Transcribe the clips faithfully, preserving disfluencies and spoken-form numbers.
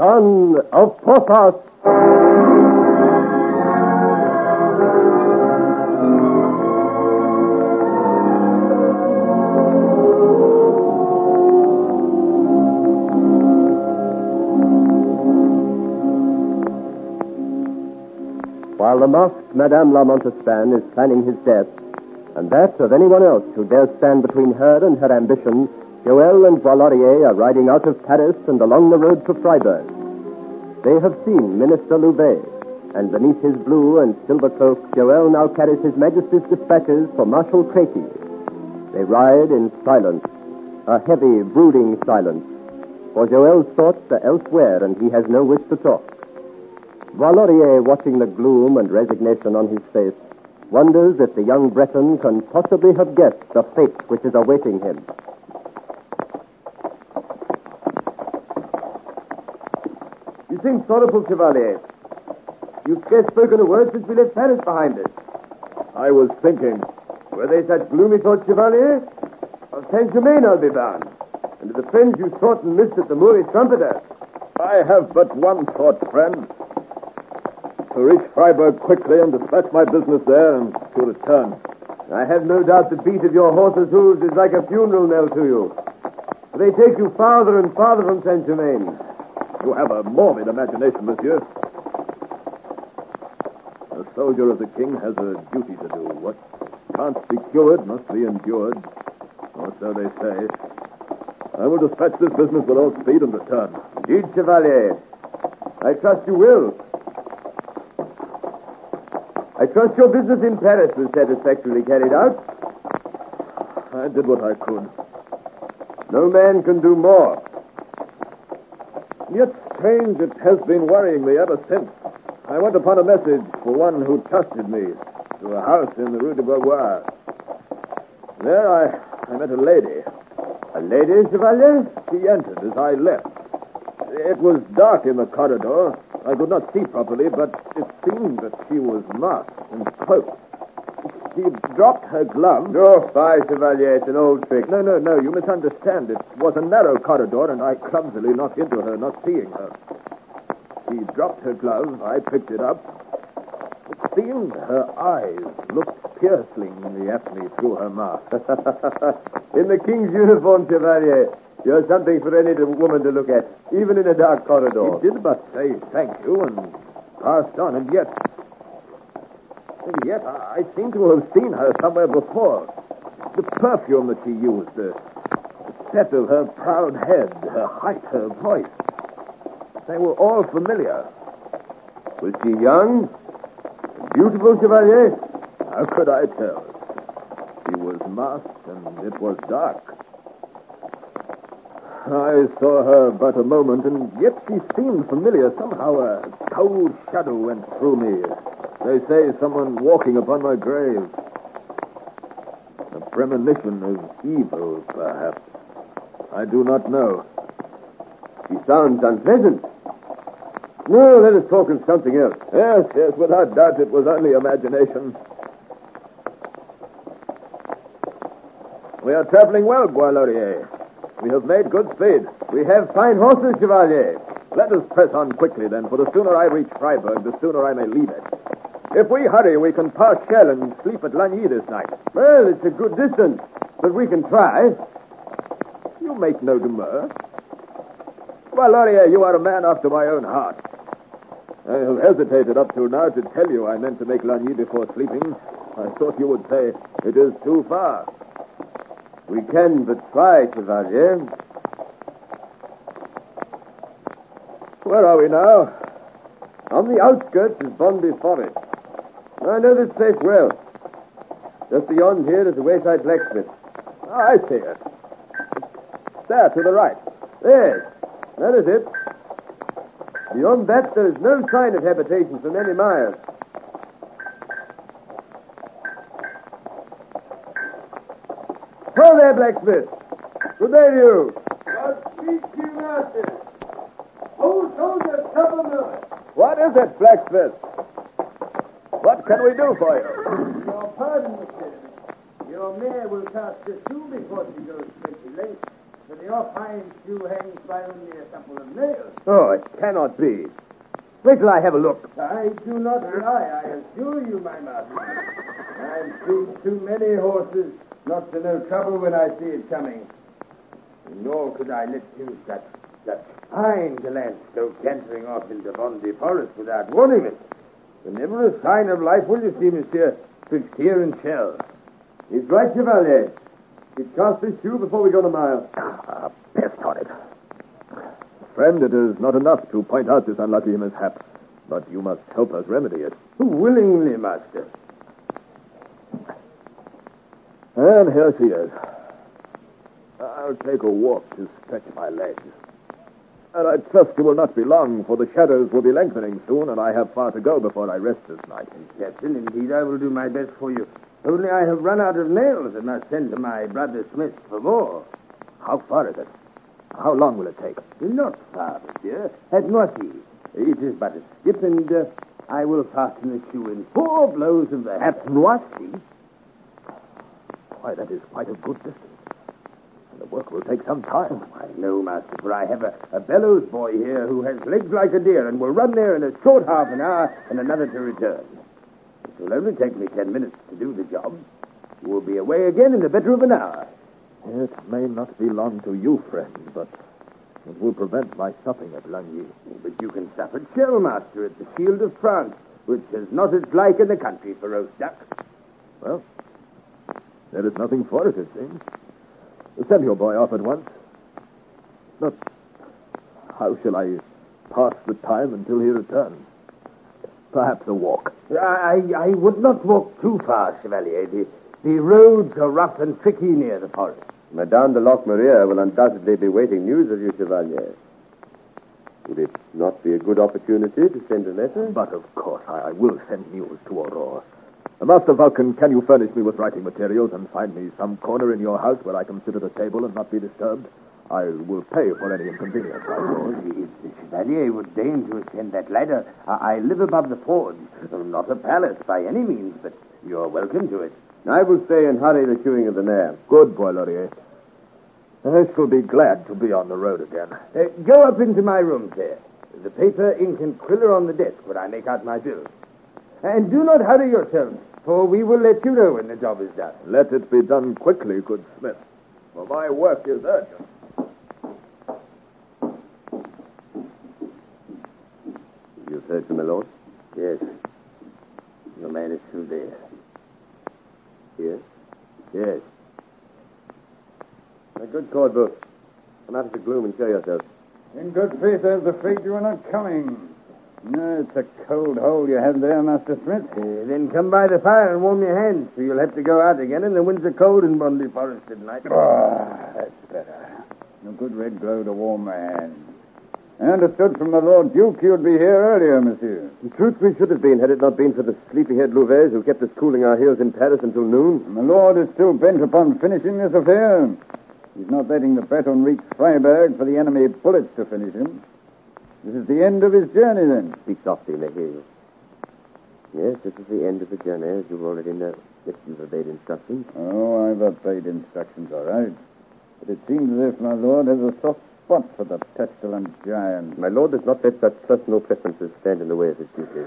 son of Porthos. While the masked Madame La Montespan is planning his death, and that of anyone else who dares stand between her and her ambition, Joël and Valorier are riding out of Paris and along the road for Freiburg. They have seen Minister Louvet, and beneath his blue and silver cloak, Joël now carries His Majesty's dispatches for Marshal Créqui. They ride in silence, a heavy, brooding silence, for Joël's thoughts are elsewhere and he has no wish to talk. Valorier, watching the gloom and resignation on his face, wonders if the young Breton can possibly have guessed the fate which is awaiting him. You seem sorrowful, Chevalier. You've scarce spoken a word since we left Paris behind us. I was thinking. Were they such gloomy thoughts, Chevalier? Of Saint-Germain, I'll be bound. And of the friends you sought and missed at the Moorish Trumpeter. I have but one thought, friend. To reach Freiburg quickly and dispatch my business there and to return. I have no doubt the beat of your horse's hooves is like a funeral knell to you. They take you farther and farther from Saint-Germain. You have a morbid imagination, monsieur. A soldier of the king has a duty to do. What can't be cured must be endured. Or so they say. I will dispatch this business with all speed and return. Indeed, Chevalier. I trust you will. I trust your business in Paris was satisfactorily carried out. I did what I could. No man can do more. Yet strange it has been worrying me ever since. I went upon a message for one who trusted me to a house in the Rue de Beauvoir. There I, I met a lady. A lady, Chevalier? She entered as I left. It was dark in the corridor. I could not see properly, but it seemed that she was masked and cloaked. She dropped her glove. No, fie, Chevalier. It's an old trick. No, no, no. You misunderstand. It was a narrow corridor, and I clumsily knocked into her, not seeing her. She dropped her glove. I picked it up. It seemed her eyes looked piercingly at me through her mask. In the king's uniform, Chevalier. You're something for any woman to look at, even in a dark corridor. She did but say thank you and passed on, and yet... And yet I seem to have seen her somewhere before. The perfume that she used, the, the set of her proud head, her height, her voice. They were all familiar. Was she young? Beautiful, Chevalier? How could I tell? She was masked and it was dark. I saw her but a moment, and yet she seemed familiar. Somehow a cold shadow went through me. They say someone walking upon my grave. A premonition of evil, perhaps. I do not know. She sounds unpleasant. No, let us talk of something else. Yes, yes, without doubt it was only imagination. We are traveling well, Bois-Laurier. We have made good speed. We have fine horses, Chevalier. Let us press on quickly, then, for the sooner I reach Freiburg, the sooner I may leave it. If we hurry, we can pass Chelles and sleep at Lagny this night. Well, it's a good distance, but we can try. You make no demur. Bois-Laurier, you are a man after my own heart. I have hesitated up to now to tell you I meant to make Lagny before sleeping. I thought you would say, it is too far. We can but try, Chevalier. Where are we now? On the outskirts is Bondy Forest. I know this place well. Just beyond here is the wayside blacksmith. Oh, I see it. It's there to the right. Yes, that is it. Beyond that, there is no sign of habitation for many miles. Ho there, blacksmith. Good day to you. God speak to you, master. Oh, soldier, trouble me. What is it, blacksmith? What can we do for you? Your pardon, monsieur. Your mare will cast a shoe before she goes twenty lengths. but your fine shoe hangs by only a couple of nails. Oh, it cannot be. Wait till I have a look. I do not lie, I assure you, my master. I've seen too many horses not to know trouble when I see it coming. Nor could I let you such, such fine gallant go cantering off into Bondi Forest without warning us. There's never a sign of life, will you see, monsieur, twixt here and Shell. He's right, Chevalier. He cast his shoe before we got a mile. Ah, pest on it. Friend, it is not enough to point out this unlucky mishap, but you must help us remedy it. Willingly, master. And here she is. I'll take a walk to stretch my legs. And I trust it will not be long, for the shadows will be lengthening soon, and I have far to go before I rest this night. Captain, indeed, I will do my best for you. Only I have run out of nails and must send to my brother Smith for more. How far is it? How long will it take? Not far, monsieur. At Noisy. It is but a skip, and uh, I will fasten the shoe in four blows of the At Noisy? Why, that is quite a good distance. And the work will take some time. Oh, I know, master, for I have a, a bellows boy here who has legs like a deer and will run there in a short half an hour and another to return. It will only take me ten minutes to do the job. You will be away again in a better of an hour. It may not be long to you, friend, but it will prevent my supping at Lagny. But you can sup at Shell, master, at the Shield of France, which has not its like in the country for roast duck. Well, there is nothing for it, it seems. Send your boy off at once. But how shall I pass the time until he returns? Perhaps a walk. I, I would not walk too far, Chevalier. The, the roads are rough and tricky near the forest. Madame de Locmaria will undoubtedly be waiting news of you, Chevalier. Would it not be a good opportunity to send a letter? But of course, I, I will send news to Aurore. Master Vulcan, can you furnish me with writing materials and find me some corner in your house where I can sit at a table and not be disturbed? I will pay for any inconvenience, I suppose. If the Chevalier would deign to ascend that ladder, I, I live above the forge. Not a palace by any means, but you're welcome to it. I will stay and hurry the shoeing of the mare. Good boy, Laurier. I shall be glad to be on the road again. Uh, go up into my room, sir. The paper, ink, and quill are on the desk where I make out my bill. And do not hurry yourself, for we will let you know when the job is done. Let it be done quickly, good Smith, for my work is urgent. You've heard from my lord? Yes. Your man is through there. Yes? Yes. A good Cordebuff. Come out of the gloom and show yourself. In good faith, I was afraid you were not coming. No, it's a cold hole you have there, Master Smith. Uh, then come by the fire and warm your hands, for you'll have to go out again, and the winds are cold in Bondi Forest at night. Ah, that's better. A good red glow to warm my hands. I understood from the Lord Duke you'd be here earlier, monsieur. In truth, we should have been, had it not been for the sleepy-head Louvet who kept us cooling our heels in Paris until noon. And the Lord is still bent upon finishing this affair. He's not letting the Breton reach Freiburg for the enemy bullets to finish him. This is the end of his journey, then. Speak softly, let hear you. Yes, this is the end of the journey, as you already know, if you've obeyed instructions. Oh, I've obeyed instructions, all right. But it seems as if my lord has a soft spot for the pestilent giant. My lord does not let such personal preferences stand in the way of his duties.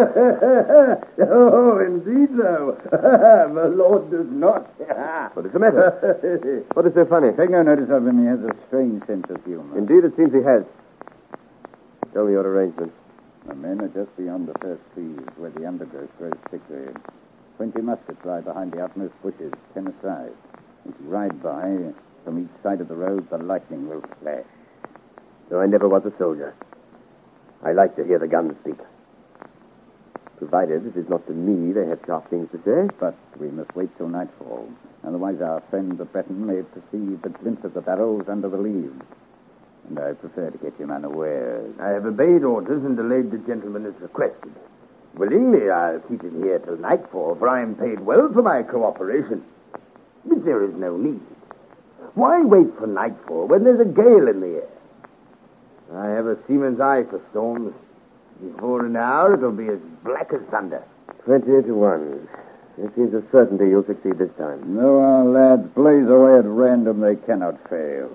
Oh, indeed, though. My lord does not. What is the matter? What is so funny? Take no notice of him. He has a strange sense of humor. Indeed, it seems he has. Tell me your arrangements. The men are just beyond the first trees, where the undergrowth grows thicker. Twenty muskets lie behind the utmost bushes, ten aside. As you ride by, from each side of the road, the lightning will flash. No, I never was a soldier. I like to hear the guns speak. Provided it is not to me they have sharp things to say. But we must wait till nightfall. Otherwise our friend the Breton may perceive the glint of the barrels under the leaves. And I prefer to get him unawares. I have obeyed orders and delayed the gentleman as requested. Willingly, I'll keep him here till nightfall, for I am paid well for my cooperation. But there is no need. Why wait for nightfall when there's a gale in the air? I have a seaman's eye for storms. Before an hour, it'll be as black as thunder. Twenty to one. It seems a certainty you'll succeed this time. Though our lads blaze away at random, they cannot fail.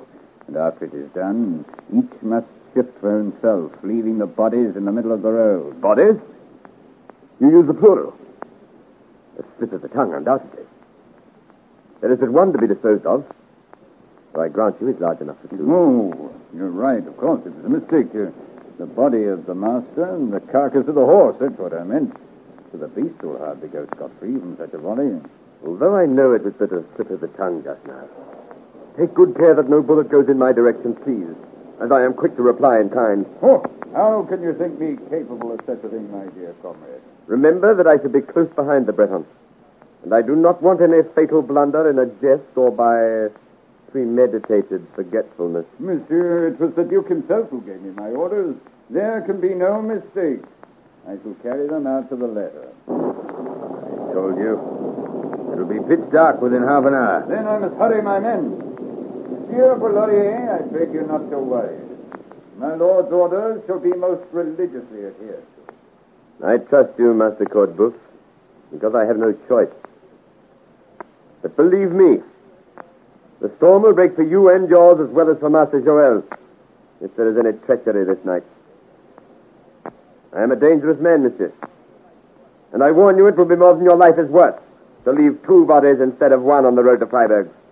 And after it is done, each must shift for himself, leaving the bodies in the middle of the road. Bodies? You use the plural. A slip of the tongue, undoubtedly. There is but one to be disposed of. Though I grant you it's large enough for two. Oh, you're right, of course. It was a mistake. Uh, the body of the master and the carcass of the horse, that's what I meant. So the beast will hardly go scot-free from such a volley. Although I know it was but a slip of the tongue just now. Take good care that no bullet goes in my direction, please, as I am quick to reply in kind. Oh, how can you think me capable of such a thing, my dear comrade? Remember that I shall be close behind the Bretons, and I do not want any fatal blunder in a jest or by premeditated forgetfulness. Monsieur, it was the Duke himself who gave me my orders. There can be no mistake. I shall carry them out to the letter. I told you. It'll be pitch dark within half an hour. Then I must hurry my men. Monsieur Boulaurier, I beg you not to worry. My lord's orders shall be most religiously adhered to. I trust you, Master Cordebuff, because I have no choice. But believe me, the storm will break for you and yours as well as for Master Joel, if there is any treachery this night. I am a dangerous man, monsieur. And I warn you it will be more than your life is worth to leave two bodies instead of one on the road to Freiburg.